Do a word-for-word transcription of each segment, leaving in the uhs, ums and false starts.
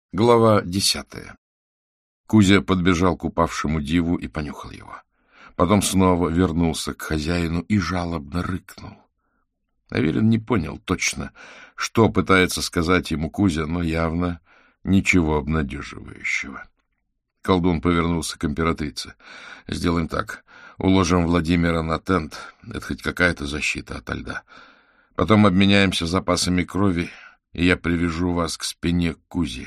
Глава десятая. Кузя подбежал к упавшему диву и понюхал его. Потом снова вернулся к хозяину и жалобно рыкнул. Аверин не понял точно, что пытается сказать ему Кузя, но явно ничего обнадеживающего. Колдун повернулся к императрице. — Сделаем так. Уложим Владимира на тент. Это хоть какая-то защита ото льда. Потом обменяемся запасами крови, и я привяжу вас к спине Кузи.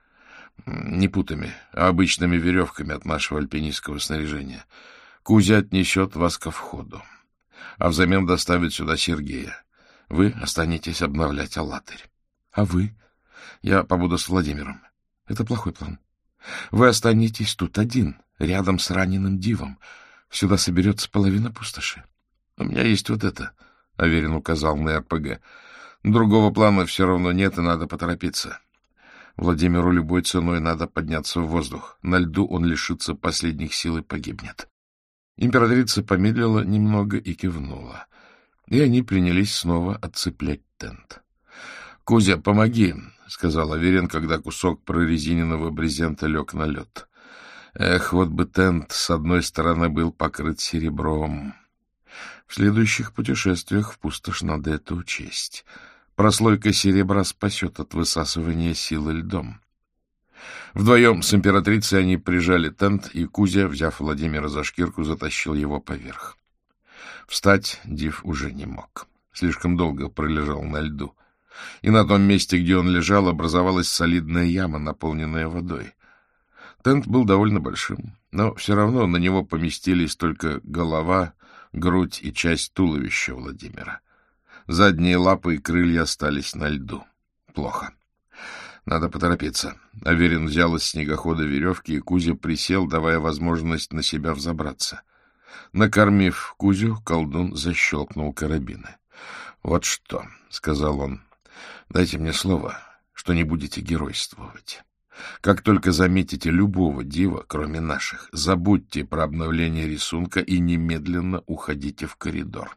Не путами, а обычными веревками от нашего альпинистского снаряжения. Кузя отнесет вас ко входу, а взамен доставит сюда Сергея. Вы останетесь обновлять Алатырь. А вы? Я побуду с Владимиром. Это плохой план. Вы останетесь тут один, рядом с раненым дивом. Сюда соберется половина пустоши. У меня есть вот это, — Аверин указал на эр пэ гэ. Другого плана все равно нет, и надо поторопиться. Владимиру любой ценой надо подняться в воздух. На льду он лишится последних сил и погибнет. Императрица помедлила немного и кивнула. И они принялись снова отцеплять тент. — Кузя, помоги, — сказал Аверин, когда кусок прорезиненного брезента лег на лед. Эх, вот бы тент с одной стороны был покрыт серебром. В следующих путешествиях в пустошь надо это учесть. Прослойка серебра спасет от высасывания силы льдом. Вдвоем с императрицей они прижали тент, и Кузя, взяв Владимира за шкирку, затащил его поверх. Встать див уже не мог. Слишком долго пролежал на льду. И на том месте, где он лежал, образовалась солидная яма, наполненная водой. Тент был довольно большим, но все равно на него поместились только голова, грудь и часть туловища Владимира. Задние лапы и крылья остались на льду. Плохо. Надо поторопиться. Аверин взял из снегохода веревки, и Кузя присел, давая возможность на себя взобраться. Накормив Кузю, колдун защелкнул карабины. — Вот что, — сказал он, — дайте мне слово, что не будете геройствовать. Как только заметите любого дива, кроме наших, забудьте про обновление рисунка и немедленно уходите в коридор.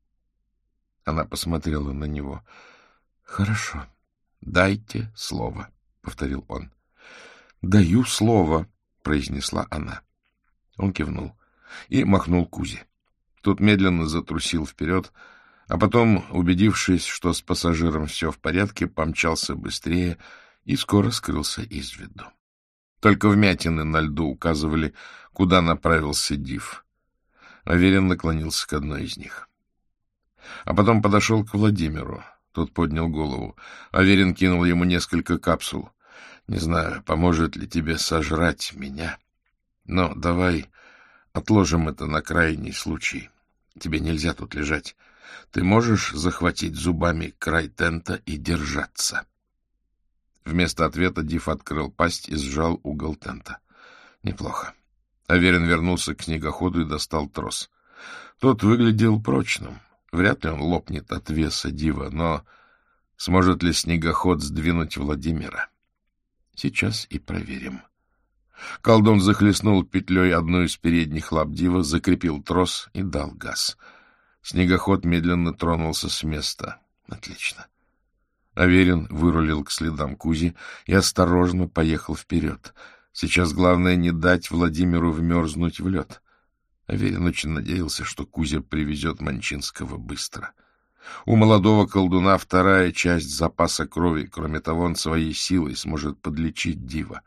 Она посмотрела на него. — Хорошо. — Дайте слово, — повторил он. — Даю слово, — произнесла она. Он кивнул и махнул Кузе. Тот медленно затрусил вперед, а потом, убедившись, что с пассажиром все в порядке, помчался быстрее и скоро скрылся из виду. Только вмятины на льду указывали, куда направился див. Аверин наклонился к одной из них. А потом подошел к Владимиру. Тот поднял голову. Аверин кинул ему несколько капсул. — Не знаю, поможет ли тебе сожрать меня, но давай отложим это на крайний случай. Тебе нельзя тут лежать. Ты можешь захватить зубами край тента и держаться? Вместо ответа див открыл пасть и сжал угол тента. Неплохо. Аверин вернулся к снегоходу и достал трос. Тот выглядел прочным. Вряд ли он лопнет от веса дива, но сможет ли снегоход сдвинуть Владимира? Сейчас и проверим. Колдун захлестнул петлей одну из передних лап дива, закрепил трос и дал газ. Снегоход медленно тронулся с места. Отлично. Аверин вырулил к следам Кузи и осторожно поехал вперед. Сейчас главное не дать Владимиру вмерзнуть в лед. Аверин очень надеялся, что Кузя привезет Манчинского быстро. У молодого колдуна вторая часть запаса крови. Кроме того, он своей силой сможет подлечить дива.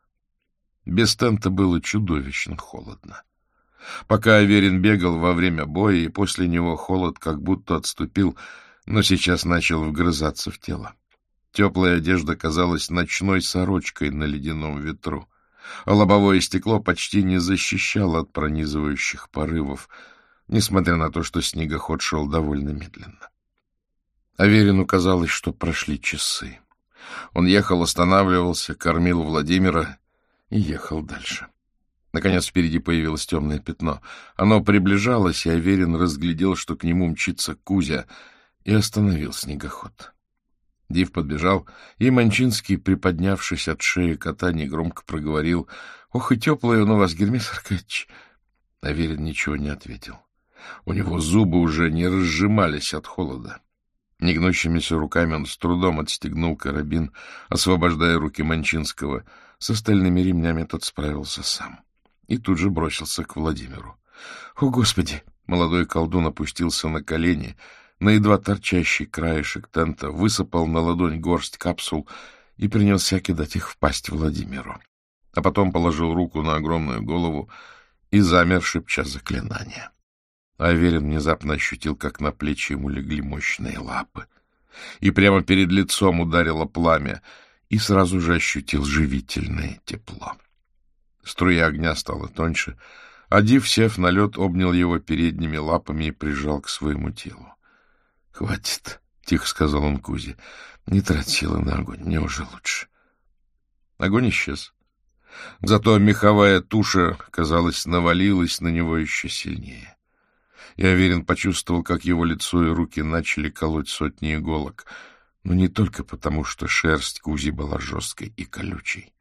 Без тента было чудовищно холодно. Пока Аверин бегал во время боя, и после него холод как будто отступил, но сейчас начал вгрызаться в тело. Теплая одежда казалась ночной сорочкой на ледяном ветру, а лобовое стекло почти не защищало от пронизывающих порывов, несмотря на то, что снегоход шел довольно медленно. Аверину казалось, что прошли часы. Он ехал, останавливался, кормил Владимира и ехал дальше. Наконец впереди появилось темное пятно. Оно приближалось, и Аверин разглядел, что к нему мчится Кузя, и остановил снегоход. Див подбежал, и Манчинский, приподнявшись от шеи кота, негромко проговорил: — Ох, и теплый он у вас, Гермес Аркадьевич! Аверин ничего не ответил. У него зубы уже не разжимались от холода. Негнущимися руками он с трудом отстегнул карабин, освобождая руки Манчинского. С остальными ремнями тот справился сам. И тут же бросился к Владимиру. — О, Господи! Молодой колдун опустился на колени, на едва торчащий краешек тента, высыпал на ладонь горсть капсул и принялся кидать их в пасть Владимиру. А потом положил руку на огромную голову и замер, шепча заклинание. Аверин внезапно ощутил, как на плечи ему легли мощные лапы, и прямо перед лицом ударило пламя, и сразу же ощутил живительное тепло. Струя огня стала тоньше, а Див, сев на лед, обнял его передними лапами и прижал к своему телу. — Хватит, — тихо сказал он Кузе, — не трать силы на огонь, мне уже лучше. Огонь исчез. Зато меховая туша, казалось, навалилась на него еще сильнее. И Аверин почувствовал, как его лицо и руки начали колоть сотни иголок, но не только потому, что шерсть Кузи была жесткой и колючей.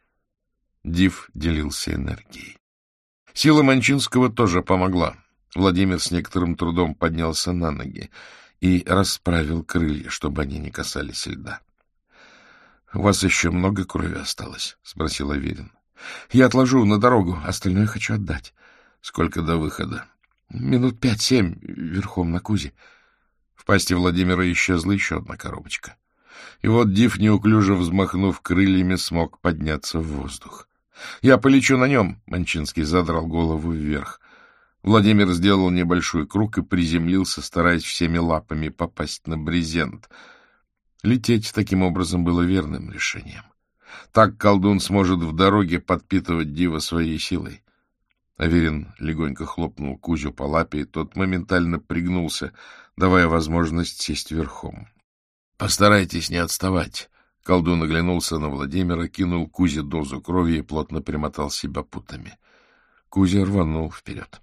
Див делился энергией. Сила Манчинского тоже помогла. Владимир с некоторым трудом поднялся на ноги и расправил крылья, чтобы они не касались льда. — У вас еще много крови осталось? — спросил Аверин. — Я отложу на дорогу, остальное хочу отдать. — Сколько до выхода? — Минут пять-семь верхом на Кузе. В пасти Владимира исчезла еще одна коробочка. И вот Див, неуклюже взмахнув крыльями, смог подняться в воздух. — Я полечу на нем! — Манчинский задрал голову вверх. Владимир сделал небольшой круг и приземлился, стараясь всеми лапами попасть на брезент. Лететь таким образом было верным решением. Так колдун сможет в дороге подпитывать Дива своей силой. Аверин легонько хлопнул Кузю по лапе, и тот моментально пригнулся, давая возможность сесть верхом. — Постарайтесь не отставать. Колдун оглянулся на Владимира, кинул Кузе дозу крови и плотно примотал себя путами. Кузя рванул вперед.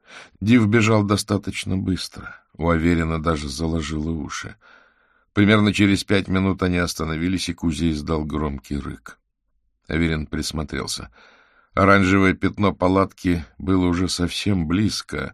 Див бежал достаточно быстро. У Аверина даже заложило уши. Примерно через пять минут они остановились, и Кузя издал громкий рык. Аверин присмотрелся. Оранжевое пятно палатки было уже совсем близко,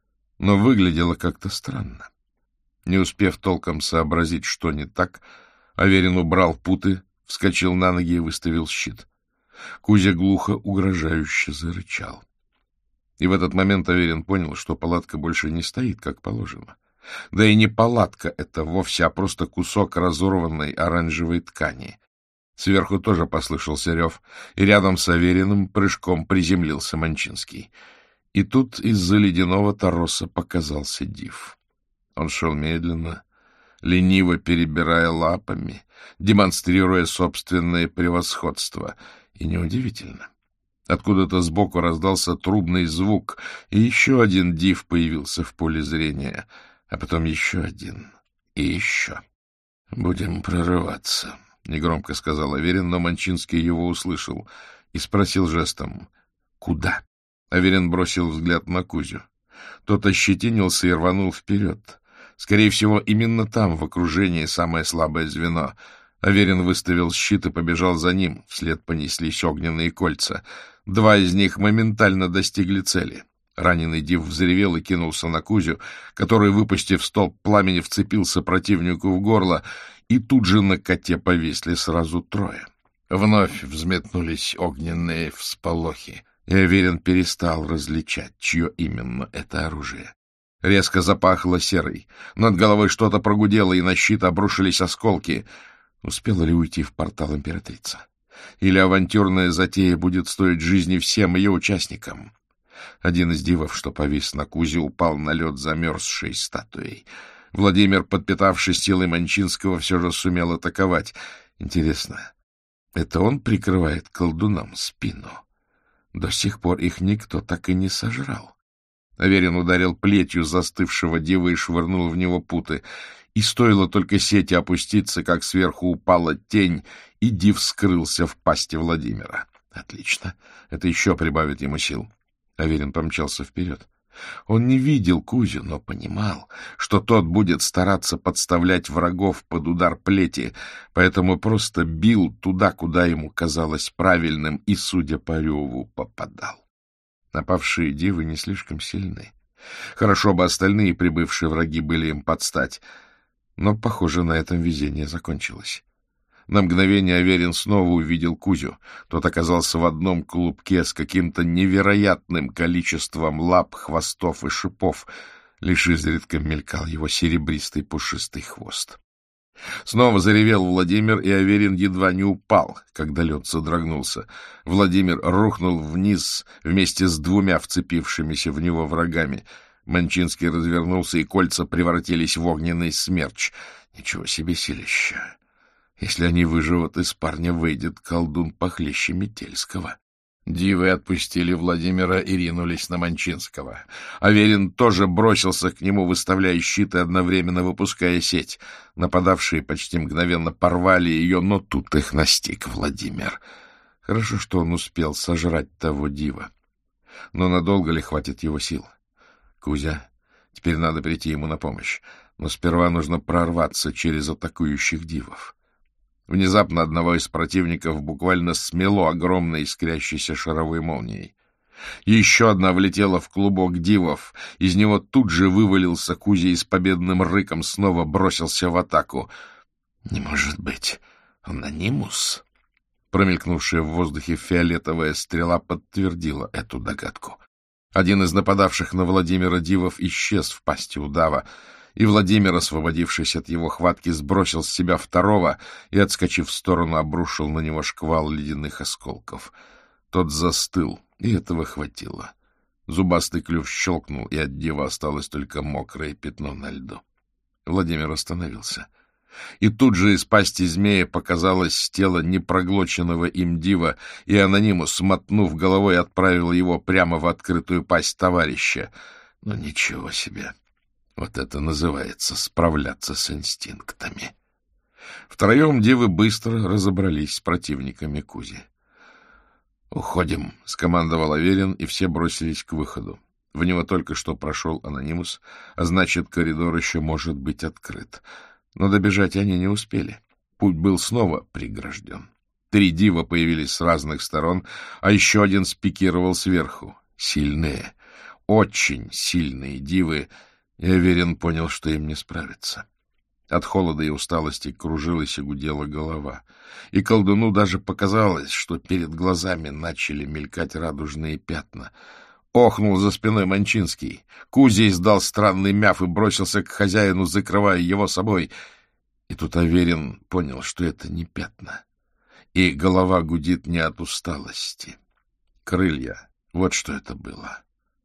но выглядело как-то странно. Не успев толком сообразить, что не так, Аверин убрал путы, вскочил на ноги и выставил щит. Кузя глухо, угрожающе зарычал. И в этот момент Аверин понял, что палатка больше не стоит, как положено. Да и не палатка это вовсе, а просто кусок разорванной оранжевой ткани. Сверху тоже послышался рев, и рядом с Авериным прыжком приземлился Манчинский. И тут из-за ледяного тороса показался Див. Он шел медленно, лениво перебирая лапами, демонстрируя собственное превосходство. И неудивительно. Откуда-то сбоку раздался трубный звук, и еще один Див появился в поле зрения, а потом еще один и еще. — Будем прорываться, — негромко сказал Аверин, но Манчинский его услышал и спросил жестом: — Куда? Аверин бросил взгляд на Кузю. Тот ощетинился и рванул вперед. Скорее всего, именно там, в окружении, самое слабое звено. Аверин выставил щит и побежал за ним. Вслед понеслись огненные кольца. Два из них моментально достигли цели. Раненый Див взревел и кинулся на Кузю, который, выпустив столб пламени, вцепился противнику в горло, и тут же на коте повисли сразу трое. Вновь взметнулись огненные всполохи, и Аверин перестал различать, чье именно это оружие. Резко запахло серой. Над головой что-то прогудело, и на щит обрушились осколки. Успела ли уйти в портал императрица? Или авантюрная затея будет стоить жизни всем ее участникам? Один из дивов, что повис на Кузе, упал на лед замерзшей статуей. Владимир, подпитавшись силой Манчинского, все же сумел атаковать. Интересно, это он прикрывает колдунам спину? До сих пор их никто так и не сожрал. Аверин ударил плетью застывшего дива и швырнул в него путы. И стоило только сети опуститься, как сверху упала тень, и див скрылся в пасти Владимира. Отлично, это еще прибавит ему сил. Аверин помчался вперед. Он не видел Кузю, но понимал, что тот будет стараться подставлять врагов под удар плети, поэтому просто бил туда, куда ему казалось правильным, и, судя по реву, попадал. Напавшие дивы не слишком сильны. Хорошо бы остальные прибывшие враги были им подстать. Но, похоже, на этом везение закончилось. На мгновение Аверин снова увидел Кузю. Тот оказался в одном клубке с каким-то невероятным количеством лап, хвостов и шипов. Лишь изредка мелькал его серебристый пушистый хвост. Снова заревел Владимир, и Аверин едва не упал, когда лед содрогнулся. Владимир рухнул вниз вместе с двумя вцепившимися в него врагами. Манчинский развернулся, и кольца превратились в огненный смерч. Ничего себе силища! Если они выживут, из парня выйдет колдун похлеще Метельского. Дивы отпустили Владимира и ринулись на Манчинского. Аверин тоже бросился к нему, выставляя щит и одновременно выпуская сеть. Нападавшие почти мгновенно порвали ее, но тут их настиг Владимир. Хорошо, что он успел сожрать того дива. Но надолго ли хватит его сил? Кузя, теперь надо прийти ему на помощь, но сперва нужно прорваться через атакующих дивов. Внезапно одного из противников буквально смело огромной искрящейся шаровой молнией. Еще одна влетела в клубок дивов. Из него тут же вывалился Кузя и с победным рыком снова бросился в атаку. «Не может быть! Анонимус?» Промелькнувшая в воздухе фиолетовая стрела подтвердила эту догадку. Один из нападавших на Владимира дивов исчез в пасти удава, и Владимир, освободившись от его хватки, сбросил с себя второго и, отскочив в сторону, обрушил на него шквал ледяных осколков. Тот застыл, и этого хватило. Зубастый клюв щелкнул, и от дива осталось только мокрое пятно на льду. Владимир остановился. И тут же из пасти змея показалось тело непроглоченного им дива, и анонимус, мотнув головой, отправил его прямо в открытую пасть товарища. Но ничего себе! Вот это называется справляться с инстинктами. Втроем дивы быстро разобрались с противниками Кузи. «Уходим», — скомандовал Аверин, и все бросились к выходу. В него только что прошел анонимус, а значит, коридор еще может быть открыт. Но добежать они не успели. Путь был снова прегражден. Три дива появились с разных сторон, а еще один спикировал сверху. Сильные, очень сильные дивы, и Аверин понял, что им не справиться. От холода и усталости кружилась и гудела голова. И колдуну даже показалось, что перед глазами начали мелькать радужные пятна. Охнул за спиной Манчинский. Кузя издал странный мяв и бросился к хозяину, закрывая его собой. И тут Аверин понял, что это не пятна. И голова гудит не от усталости. Крылья. Вот что это было.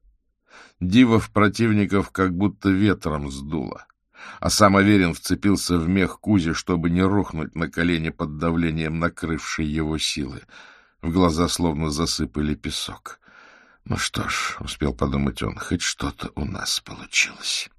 Дивов противников как будто ветром сдуло, а сам Аверин вцепился в мех Кузи, чтобы не рухнуть на колени под давлением накрывшей его силы. В глаза словно засыпали песок. Ну что ж, успел подумать он, хоть что-то у нас получилось.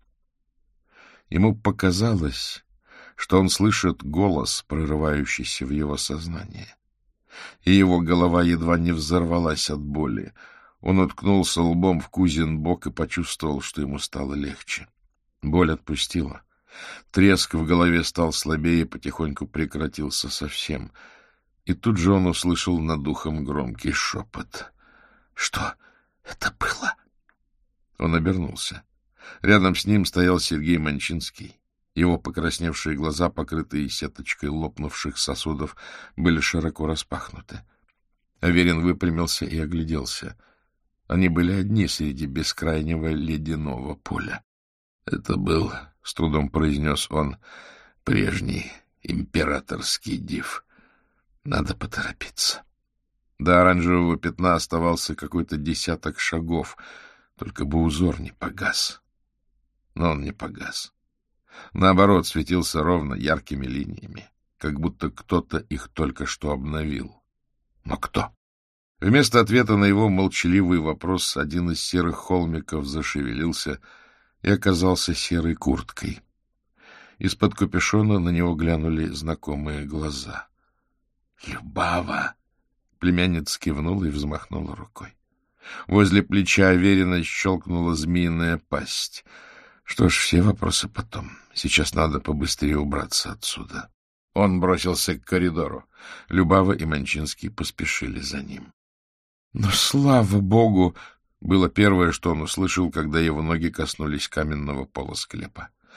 Ему показалось, что он слышит голос, прорывающийся в его сознание, и его голова едва не взорвалась от боли. Он уткнулся лбом в Кузин бок и почувствовал, что ему стало легче. Боль отпустила. Треск в голове стал слабее и потихоньку прекратился совсем. И тут же он услышал над ухом громкий шепот. — Что это было? Он обернулся. Рядом с ним стоял Сергей Манчинский. Его покрасневшие глаза, покрытые сеточкой лопнувших сосудов, были широко распахнуты. Аверин выпрямился и огляделся. Они были одни среди бескрайнего ледяного поля. Это был, с трудом произнес он, прежний императорский див. Надо поторопиться. До оранжевого пятна оставался какой-то десяток шагов, только бы узор не погас. Но он не погас. Наоборот, светился ровно яркими линиями, как будто кто-то их только что обновил. Но кто? Вместо ответа на его молчаливый вопрос один из серых холмиков зашевелился и оказался серой курткой. Из-под капюшона на него глянули знакомые глаза. — Любава! — племянница кивнула и взмахнула рукой. Возле плеча Аверина щелкнула змеиная пасть. Что ж, все вопросы потом. Сейчас надо побыстрее убраться отсюда. Он бросился к коридору. Любава и Манчинский поспешили за ним. Но, слава богу, было первое, что он услышал, когда его ноги коснулись каменного пола склепа.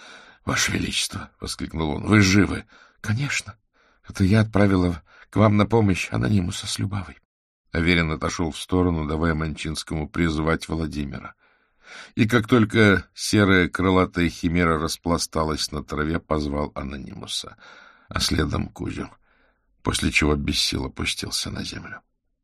— Ваше Величество! — воскликнул он. — Вы живы? — Конечно. Это я отправила к вам на помощь Анонимуса с Любавой. Аверин отошел в сторону, давая Манчинскому призвать Владимира. И как только серая крылатая химера распласталась на траве, позвал Анонимуса, а следом Кузю, после чего без сил опустился на землю.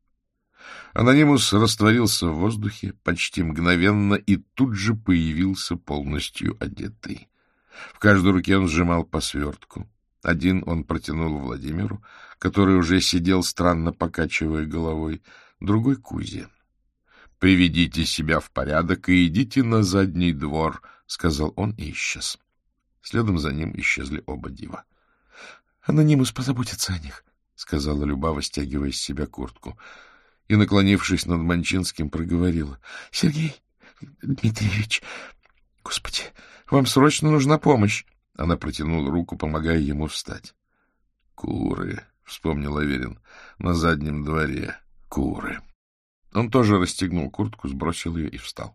Анонимус растворился в воздухе почти мгновенно и тут же появился полностью одетый. В каждой руке он сжимал по свертку. Один он протянул Владимиру, который уже сидел, странно покачивая головой, другой — Кузе. — Приведите себя в порядок и идите на задний двор, — сказал он и исчез. Следом за ним исчезли оба дива. — Анонимус позаботится о них, — сказала Любава, стягивая с себя куртку. И, наклонившись над Манчинским, проговорила. — Сергей Дмитриевич, Господи, вам срочно нужна помощь. Она протянула руку, помогая ему встать. — Куры, — вспомнил Аверин, — на заднем дворе куры. Он тоже расстегнул куртку, сбросил ее и встал.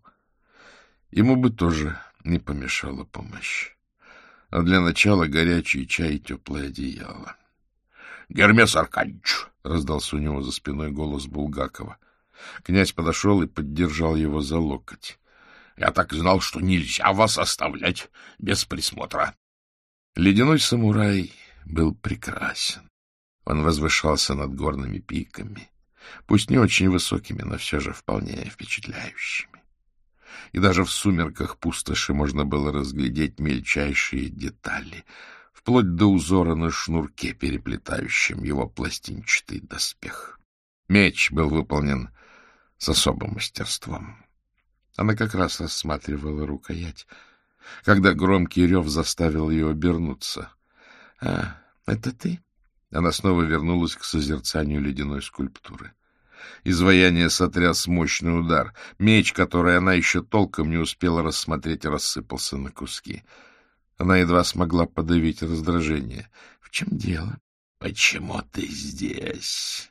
Ему бы тоже не помешала помощь. А для начала горячий чай и теплое одеяло. — Гермес Аркадьевич! — раздался у него за спиной голос Булгакова. Князь подошел и поддержал его за локоть. — Я так знал, что нельзя вас оставлять без присмотра. Ледяной самурай был прекрасен. Он возвышался над горными пиками, пусть не очень высокими, но все же вполне впечатляющими. И даже в сумерках пустоши можно было разглядеть мельчайшие детали, вплоть до узора на шнурке, переплетающем его пластинчатый доспех. Меч был выполнен с особым мастерством. Она как раз рассматривала рукоять, когда громкий рев заставил ее обернуться. — А, это ты? Она снова вернулась к созерцанию ледяной скульптуры. Изваяние сотряс мощный удар. Меч, который она еще толком не успела рассмотреть, рассыпался на куски. Она едва смогла подавить раздражение. — В чем дело? — Почему ты здесь?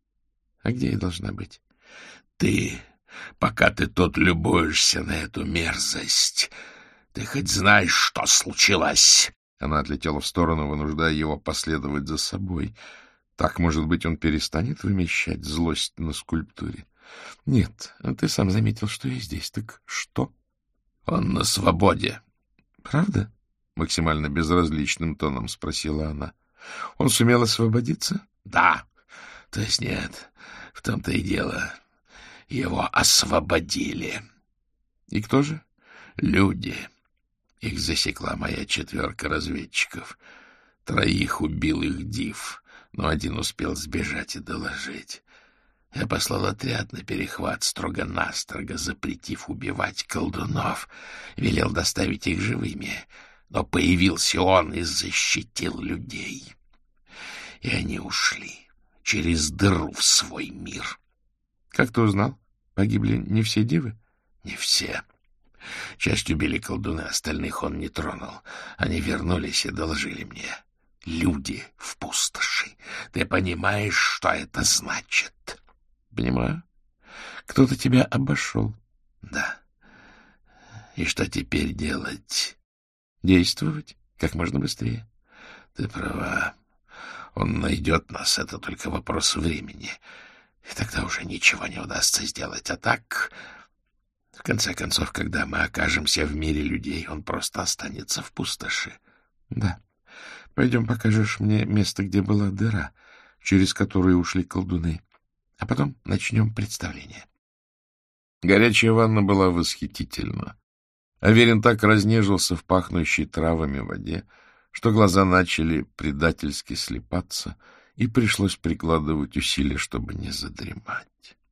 — А где я должна быть? — Ты, пока ты тут любуешься на эту мерзость, ты хоть знаешь, что случилось? Она отлетела в сторону, вынуждая его последовать за собой. Так, может быть, он перестанет вымещать злость на скульптуре? — Нет, ты сам заметил, что я здесь. Так что? — Он на свободе. — Правда? — максимально безразличным тоном спросила она. — Он сумел освободиться? — Да. То есть нет, в том-то и дело. Его освободили. — И кто же? — Люди. Их засекла моя четверка разведчиков. Троих убил их див, но один успел сбежать и доложить. Я послал отряд на перехват, строго-настрого запретив убивать колдунов. Велел доставить их живыми, но появился он и защитил людей. И они ушли через дыру в свой мир. — Как ты узнал? Погибли не все дивы? — Не все. Часть убили колдуны, остальных он не тронул. Они вернулись и доложили мне. Люди в пустоши. Ты понимаешь, что это значит? — Понимаю. Кто-то тебя обошел. — Да. И что теперь делать? — Действовать как можно быстрее. — Ты права. Он найдет нас, это только вопрос времени. И тогда уже ничего не удастся сделать. А так... В конце концов, когда мы окажемся в мире людей, он просто останется в пустоши. — Да. Пойдем покажешь мне место, где была дыра, через которую ушли колдуны. А потом начнем представление. Горячая ванна была восхитительна. Аверин так разнежился в пахнущей травами воде, что глаза начали предательски слипаться, и пришлось прикладывать усилия, чтобы не задремать.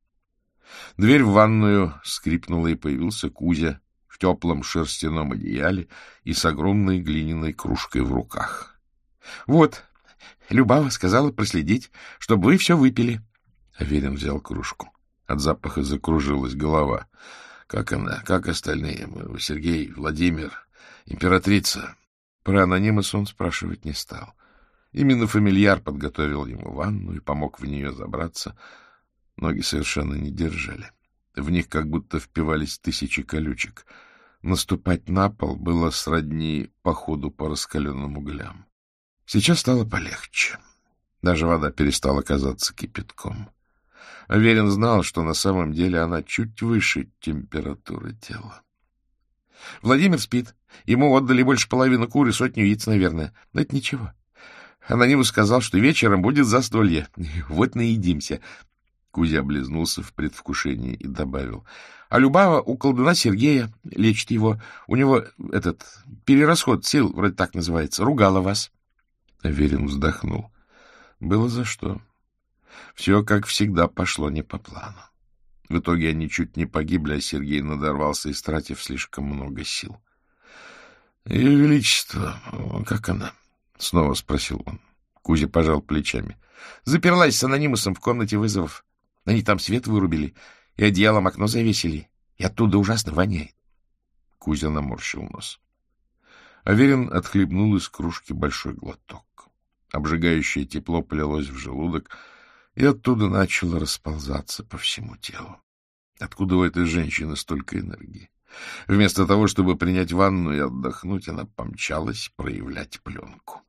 Дверь в ванную скрипнула, и появился Кузя в теплом шерстяном одеяле и с огромной глиняной кружкой в руках. — Вот, Любава сказала проследить, чтобы вы все выпили. Аверин взял кружку. От запаха закружилась голова. Как она, как остальные? Сергей, Владимир, императрица. Про Анонимуса он спрашивать не стал. Именно фамильяр подготовил ему ванну и помог в нее забраться. Ноги совершенно не держали. В них как будто впивались тысячи колючек. Наступать на пол было сродни походу по раскаленным углям. Сейчас стало полегче. Даже вода перестала казаться кипятком. Аверин знал, что на самом деле она чуть выше температуры тела. Владимир спит. Ему отдали больше половины кур и сотню яиц, наверное. Но это ничего. Анонимус сказал, что вечером будет застолье. Вот наедимся. Кузя облизнулся в предвкушении и добавил. А Любава у колдуна Сергея лечит его. У него этот перерасход сил, вроде так называется. Ругала вас. Аверин вздохнул. Было за что. Все, как всегда, пошло не по плану. В итоге они чуть не погибли, а Сергей надорвался, истратив слишком много сил. — Ее Величество, как она? — снова спросил он. Кузя пожал плечами. — Заперлась с анонимусом в комнате вызовов. Они там свет вырубили и одеялом окно завесили, и оттуда ужасно воняет. Кузя наморщил нос. Аверин отхлебнул из кружки большой глоток. Обжигающее тепло полилось в желудок, и оттуда начало расползаться по всему телу. Откуда у этой женщины столько энергии? Вместо того, чтобы принять ванну и отдохнуть, она помчалась проявлять пленку.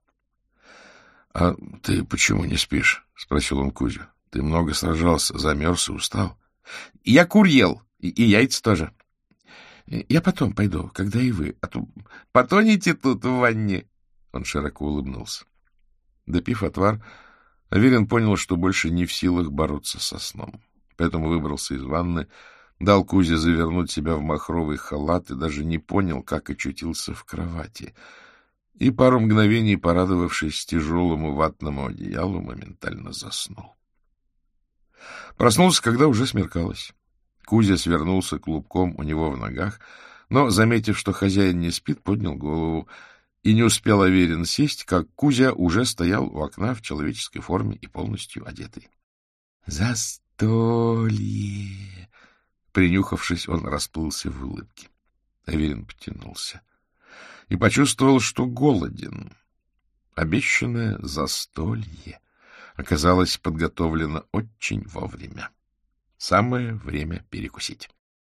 — А ты почему не спишь? — спросил он Кузю. — Ты много сражался, замерз и устал. — Я кур ел, и, и яйца тоже. Я потом пойду, когда и вы, а то потонете тут в ванне. Он широко улыбнулся. Допив отвар, Аверин понял, что больше не в силах бороться со сном. Поэтому выбрался из ванны, дал Кузе завернуть себя в махровый халат и даже не понял, как очутился в кровати. И пару мгновений, порадовавшись тяжелому ватному одеялу, моментально заснул. Проснулся, когда уже смеркалось. Кузя свернулся клубком у него в ногах, но, заметив, что хозяин не спит, поднял голову. И не успел Аверин сесть, как Кузя уже стоял у окна в человеческой форме и полностью одетый. — Застолье! Принюхавшись, он расплылся в улыбке. Аверин потянулся и почувствовал, что голоден. Обещанное застолье оказалось подготовлено очень вовремя. Самое время перекусить.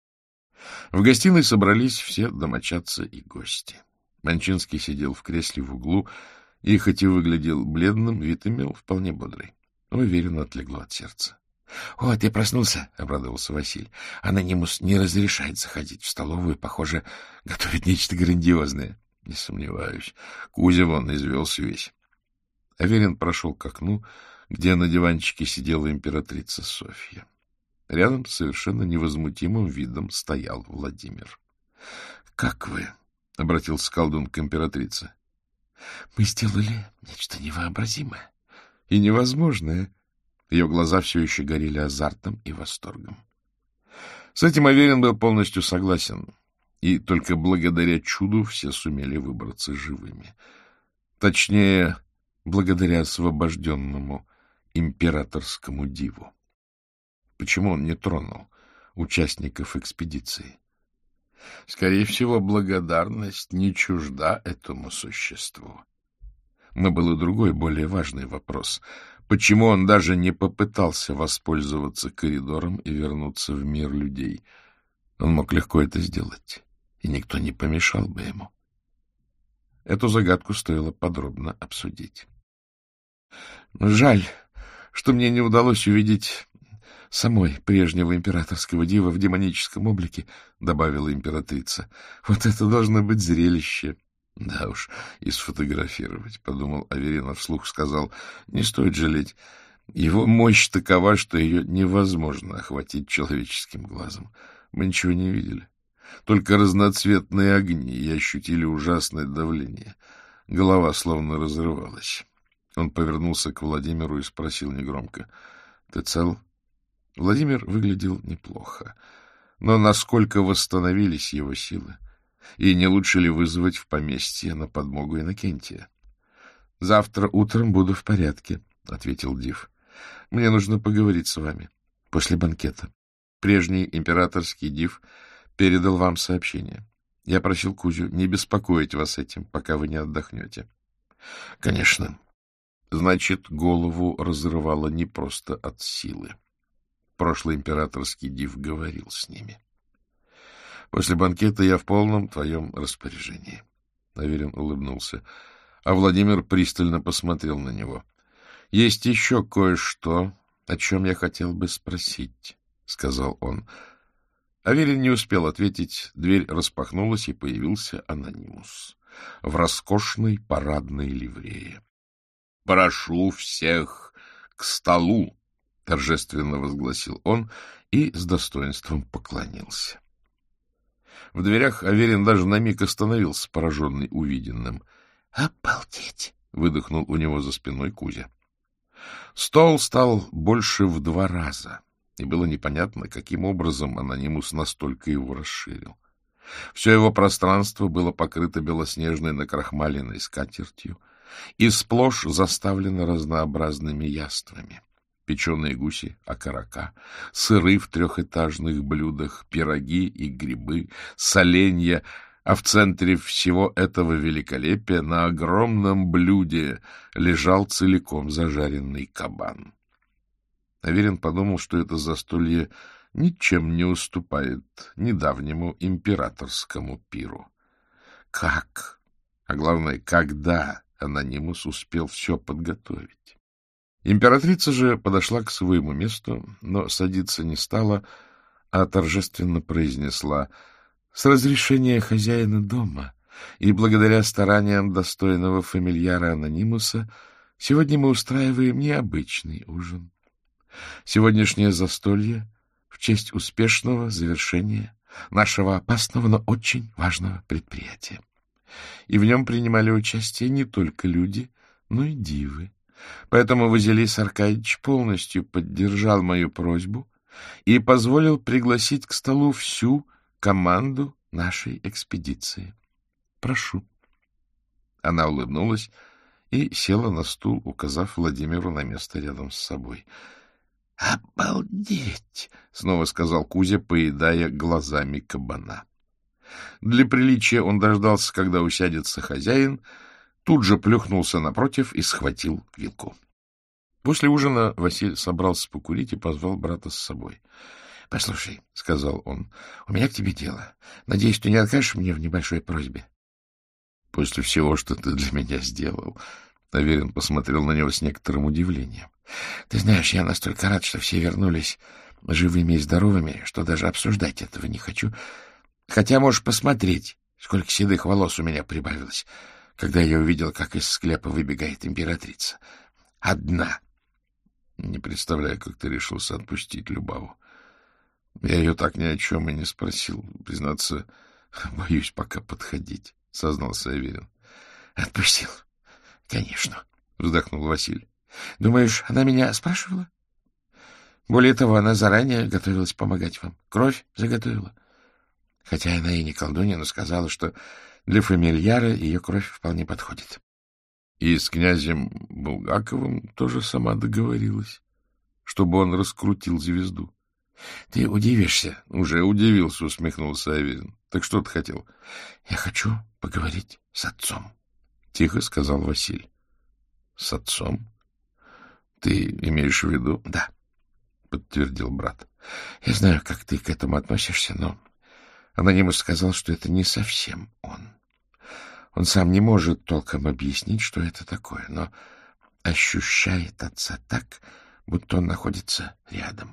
В гостиной собрались все домочадцы и гости. Манчинский сидел в кресле в углу и, хоть и выглядел бледным, вид имел вполне бодрый. Уверенно отлегло от сердца. — О, ты проснулся? — обрадовался Василий. — Анонимус не разрешает заходить в столовую. Похоже, готовит нечто грандиозное. — Не сомневаюсь. Кузя вон извелся весь. Аверин прошел к окну, где на диванчике сидела императрица Софья. Рядом с совершенно невозмутимым видом стоял Владимир. — Как вы? — обратился колдун к императрице. — Мы сделали нечто невообразимое и невозможное. Ее глаза все еще горели азартом и восторгом. С этим Аверин был полностью согласен, и только благодаря чуду все сумели выбраться живыми. Точнее, благодаря освобожденному императорскому диву. Почему он не тронул участников экспедиции? Скорее всего, благодарность не чужда этому существу. Но был и другой, более важный вопрос. Почему он даже не попытался воспользоваться коридором и вернуться в мир людей? Он мог легко это сделать, и никто не помешал бы ему. Эту загадку стоило подробно обсудить. Жаль, что мне не удалось увидеть самой прежнего императорского дива в демоническом облике, — добавила императрица. — Вот это должно быть зрелище. — Да уж, и сфотографировать, — подумал Аверин, а вслух сказал. — Не стоит жалеть. Его мощь такова, что ее невозможно охватить человеческим глазом. Мы ничего не видели. Только разноцветные огни, и ощутили ужасное давление. Голова словно разрывалась. Он повернулся к Владимиру и спросил негромко. — Ты цел? Владимир выглядел неплохо, но насколько восстановились его силы? И не лучше ли вызвать в поместье на подмогу Иннокентия? — Завтра утром буду в порядке, — ответил див. — Мне нужно поговорить с вами после банкета. Прежний императорский див передал вам сообщение. Я просил Кузю не беспокоить вас этим, пока вы не отдохнете. — Конечно. Значит, голову разрывало не просто от силы. Прошлый императорский див говорил с ними. После банкета я в полном твоем распоряжении. Аверин улыбнулся, а Владимир пристально посмотрел на него. — Есть еще кое-что, о чем я хотел бы спросить, — сказал он. Аверин не успел ответить. Дверь распахнулась, и появился анонимус в роскошной парадной ливрее. — Прошу всех к столу! — торжественно возгласил он и с достоинством поклонился. В дверях Аверин даже на миг остановился, пораженный увиденным. — Обалдеть! — выдохнул у него за спиной Кузя. Стол стал больше в два раза, и было непонятно, каким образом анонимус настолько его расширил. Все его пространство было покрыто белоснежной накрахмаленной скатертью и сплошь заставлено разнообразными яствами. Печеные гуси, окорока, сыры в трехэтажных блюдах, пироги и грибы, соленья, а в центре всего этого великолепия на огромном блюде лежал целиком зажаренный кабан. Аверин подумал, что это застолье ничем не уступает недавнему императорскому пиру. Как, а главное, когда анонимус успел все подготовить? Императрица же подошла к своему месту, но садиться не стала, а торжественно произнесла: «С разрешения хозяина дома и благодаря стараниям достойного фамильяра анонимуса сегодня мы устраиваем необычный ужин. Сегодняшнее застолье в честь успешного завершения нашего опасного, но очень важного предприятия. И в нем принимали участие не только люди, но и дивы. Поэтому Василис Аркадьевич полностью поддержал мою просьбу и позволил пригласить к столу всю команду нашей экспедиции. Прошу». Она улыбнулась и села на стул, указав Владимиру на место рядом с собой. — Обалдеть! — снова сказал Кузя, поедая глазами кабана. Для приличия он дождался, когда усядется хозяин, тут же плюхнулся напротив и схватил вилку. После ужина Василий собрался покурить и позвал брата с собой. — Послушай, — сказал он, — у меня к тебе дело. Надеюсь, ты не откажешь мне в небольшой просьбе? — После всего, что ты для меня сделал, — Аверин посмотрел на него с некоторым удивлением. — Ты знаешь, я настолько рад, что все вернулись живыми и здоровыми, что даже обсуждать этого не хочу. Хотя можешь посмотреть, сколько седых волос у меня прибавилось, когда я увидел, как из склепа выбегает императрица. Одна. Не представляю, как ты решился отпустить Любаву. Я ее так ни о чем и не спросил. Признаться, боюсь пока подходить, — сознался Аверин. — Отпустил. Конечно, — вздохнул Василий. — Думаешь, она меня спрашивала? Более того, она заранее готовилась помогать вам. Кровь заготовила. Хотя она и не колдунья, но сказала, что для фамильяра ее кровь вполне подходит. И с князем Булгаковым тоже сама договорилась, чтобы он раскрутил звезду. — Ты удивишься. — Уже удивился, — усмехнулся Аверин. — Так что ты хотел? — Я хочу поговорить с отцом, — тихо сказал Василий. — С отцом? Ты имеешь в виду? — Да, — подтвердил брат. — Я знаю, как ты к этому относишься, но анонимус сказал, что это не совсем он. Он сам не может толком объяснить, что это такое, но ощущает отца так, будто он находится рядом.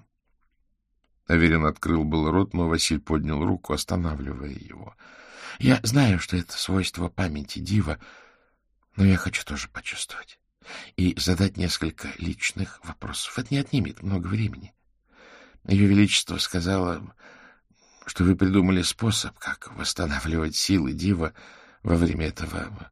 Аверин открыл был рот, но Василий поднял руку, останавливая его. — Я знаю, что это свойство памяти дива, но я хочу тоже почувствовать и задать несколько личных вопросов. Это не отнимет много времени. Ее Величество сказала, что вы придумали способ, как восстанавливать силы дива во время этого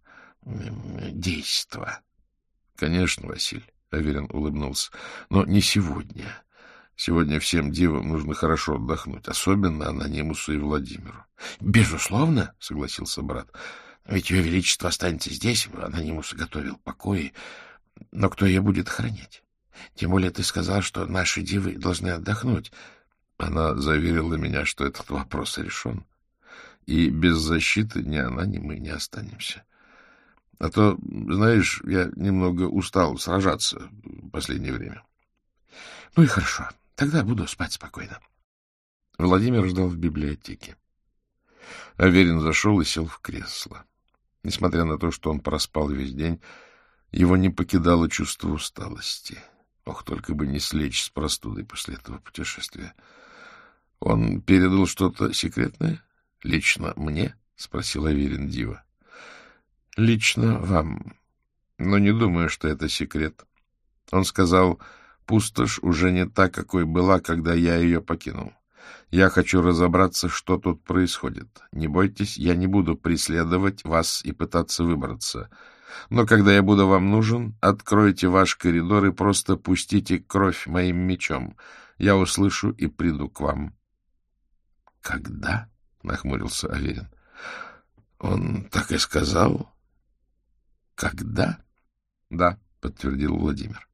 действа. — Конечно, Василий, — Аверин улыбнулся, — но не сегодня. Сегодня всем дивам нужно хорошо отдохнуть, особенно анонимусу и Владимиру. — Безусловно, — согласился брат. — Ведь ее Величество останется здесь, анонимус готовил покои, но кто ее будет охранять? Тем более ты сказал, что наши дивы должны отдохнуть. Она заверила меня, что этот вопрос решен, и без защиты ни она, ни мы не останемся. А то, знаешь, я немного устал сражаться в последнее время. — Ну и хорошо. Тогда буду спать спокойно. Владимир ждал в библиотеке. Аверин зашел и сел в кресло. Несмотря на то, что он проспал весь день, его не покидало чувство усталости. Ох, только бы не слечь с простудой после этого путешествия. — Он передал что-то секретное? Лично мне? — спросил Аверин Дива. — Лично вам. Но не думаю, что это секрет. Он сказал, пустошь уже не та, какой была, когда я ее покинул. Я хочу разобраться, что тут происходит. Не бойтесь, я не буду преследовать вас и пытаться выбраться. Но когда я буду вам нужен, откройте ваш коридор и просто пустите кровь моим мечом. Я услышу и приду к вам. — Когда? — нахмурился Аверин. — Он так и сказал. — Когда? — Да, — подтвердил Владимир.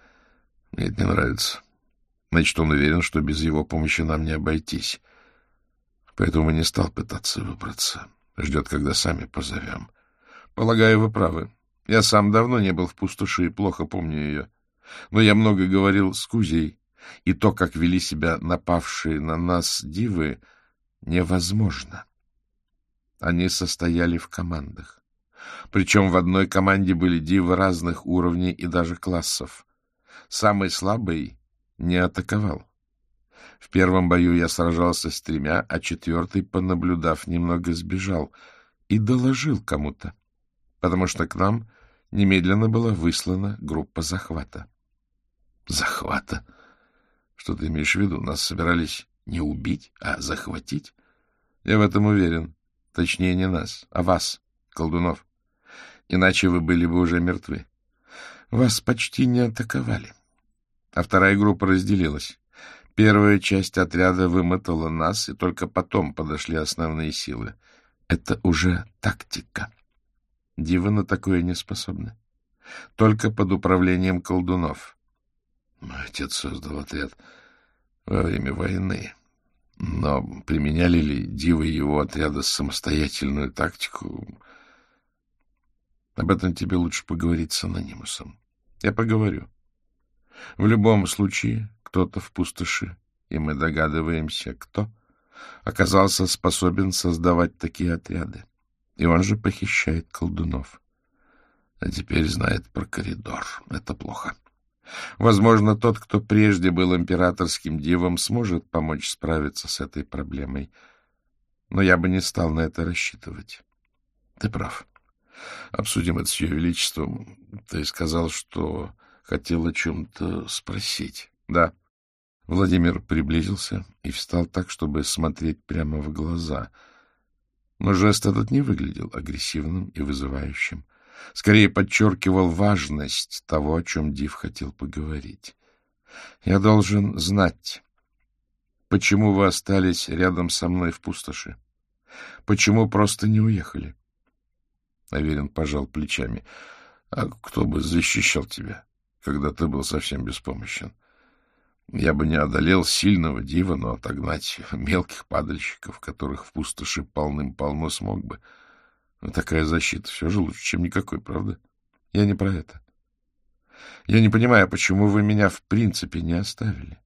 — Мне это не нравится. Значит, он уверен, что без его помощи нам не обойтись. Поэтому не стал пытаться выбраться. Ждет, когда сами позовем. Полагаю, вы правы. Я сам давно не был в пустоши и плохо помню ее. Но я много говорил с Кузей, и то, как вели себя напавшие на нас дивы, невозможно. Они состояли в командах. Причем в одной команде были дивы разных уровней и даже классов. Самый слабый не атаковал. В первом бою я сражался с тремя, а четвертый, понаблюдав, немного сбежал и доложил кому-то, потому что к нам немедленно была выслана группа захвата. — Захвата? Что ты имеешь в виду? Нас собирались не убить, а захватить? Я в этом уверен. Точнее, не нас, а вас, колдунов. Иначе вы были бы уже мертвы. Вас почти не атаковали. А вторая группа разделилась. Первая часть отряда вымотала нас, и только потом подошли основные силы. Это уже тактика. Дивы на такое не способны. Только под управлением колдунов. Мой отец создал отряд во время войны. Но применяли ли дивы его отряда самостоятельную тактику? Об этом тебе лучше поговорить с анонимусом. Я поговорю. В любом случае, кто-то в пустоши, и мы догадываемся, кто, оказался способен создавать такие отряды. И он же похищает колдунов. А теперь знает про коридор. Это плохо. Возможно, тот, кто прежде был императорским дивом, сможет помочь справиться с этой проблемой. Но я бы не стал на это рассчитывать. Ты прав. Обсудим это с Ее Величеством. Ты сказал, что хотел о чем-то спросить. Да. Владимир приблизился и встал так, чтобы смотреть прямо в глаза. Но жест этот не выглядел агрессивным и вызывающим. Скорее подчеркивал важность того, о чем Див хотел поговорить. Я должен знать, почему вы остались рядом со мной в пустоши? Почему просто не уехали? Аверин пожал плечами. А кто бы защищал тебя, когда ты был совсем беспомощен? Я бы не одолел сильного дива, но отогнать мелких падальщиков, которых в пустоши полным-полно, смог бы. Но такая защита все же лучше, чем никакой, правда? Я не про это. Я не понимаю, почему вы меня в принципе не оставили.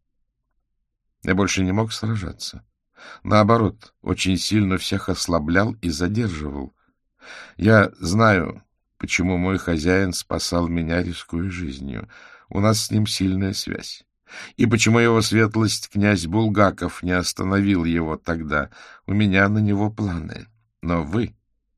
Я больше не мог сражаться. Наоборот, очень сильно всех ослаблял и задерживал. Я знаю, почему мой хозяин спасал меня, рискуя жизнью. У нас с ним сильная связь. И почему его светлость князь Булгаков не остановил его тогда? У меня на него планы. Но вы...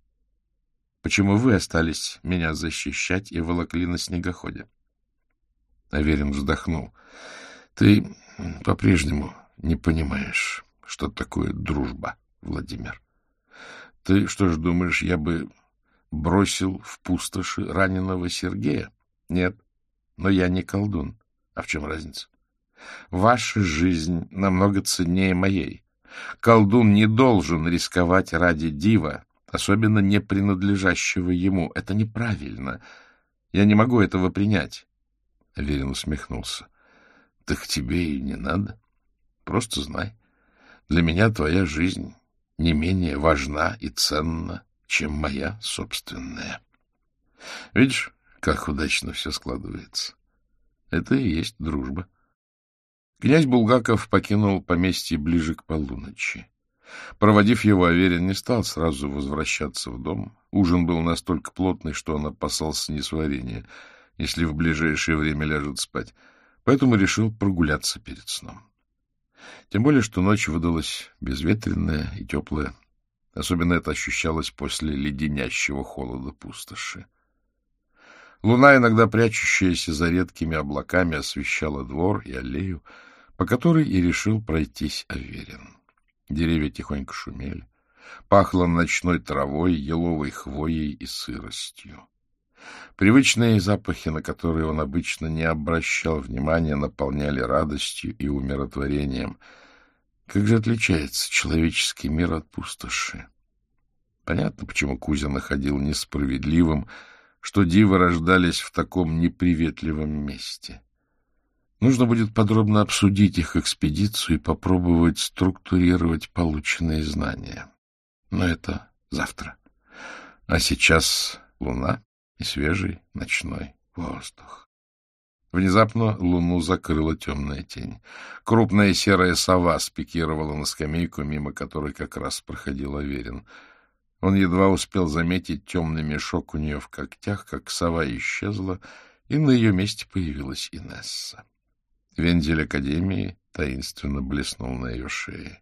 Почему вы остались меня защищать и волокли на снегоходе? Аверин вздохнул. Ты по-прежнему не понимаешь, что такое дружба, Владимир. Ты что ж думаешь, я бы бросил в пустоши раненого Сергея? Нет, но я не колдун. А в чем разница? Ваша жизнь намного ценнее моей. Колдун не должен рисковать ради дива, особенно не принадлежащего ему. Это неправильно. Я не могу этого принять. Аверин усмехнулся. — Так тебе и не надо. Просто знай, для меня твоя жизнь не менее важна и ценна, чем моя собственная. Видишь, как удачно все складывается. Это и есть дружба. Князь Булгаков покинул поместье ближе к полуночи. Проводив его, Аверин не стал сразу возвращаться в дом. Ужин был настолько плотный, что он опасался несварения, если в ближайшее время ляжет спать, поэтому решил прогуляться перед сном. Тем более, что ночь выдалась безветренная и теплая. Особенно это ощущалось после леденящего холода пустоши. Луна, иногда прячущаяся за редкими облаками, освещала двор и аллею, по которой и решил пройтись Аверин. Деревья тихонько шумели. Пахло ночной травой, еловой хвоей и сыростью. Привычные запахи, на которые он обычно не обращал внимания, наполняли радостью и умиротворением. Как же отличается человеческий мир от пустоши? Понятно, почему Кузя находил несправедливым, что дивы рождались в таком неприветливом месте. Нужно будет подробно обсудить их экспедицию и попробовать структурировать полученные знания. Но это завтра. А сейчас луна и свежий ночной воздух. Внезапно луну закрыла темная тень. Крупная серая сова спикировала на скамейку, мимо которой как раз проходил Аверин. Он едва успел заметить темный мешок у нее в когтях, как сова исчезла, и на ее месте появилась Инесса. Вензель Академии таинственно блеснул на ее шее.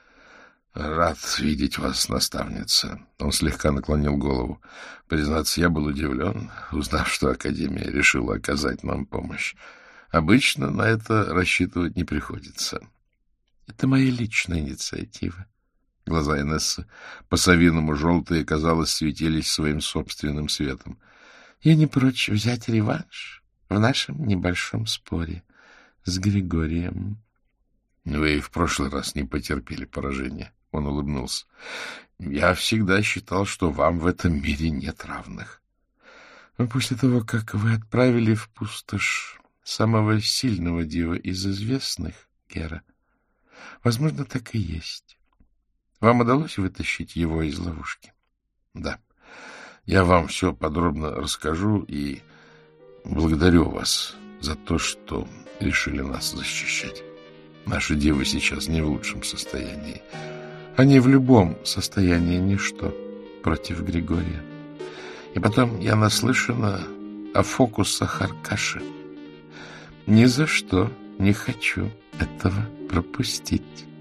— Рад видеть вас, наставница. Он слегка наклонил голову. Признаться, я был удивлен, узнав, что Академия решила оказать нам помощь. Обычно на это рассчитывать не приходится. — Это моя личная инициатива. Глаза Инессы, по-совиному желтые, казалось, светились своим собственным светом. — Я не прочь взять реванш в нашем небольшом споре с Григорием. — Вы и в прошлый раз не потерпели поражения. Он улыбнулся. — Я всегда считал, что вам в этом мире нет равных. Но после того, как вы отправили в пустошь самого сильного дива из известных, Гера, возможно, так и есть. Вам удалось вытащить его из ловушки? — Да. Я вам все подробно расскажу и благодарю вас за то, что решили нас защищать. Наши девы сейчас не в лучшем состоянии. Они в любом состоянии ничто против Григория. И потом я наслышана о фокусах Аркаши. Ни за что не хочу этого пропустить.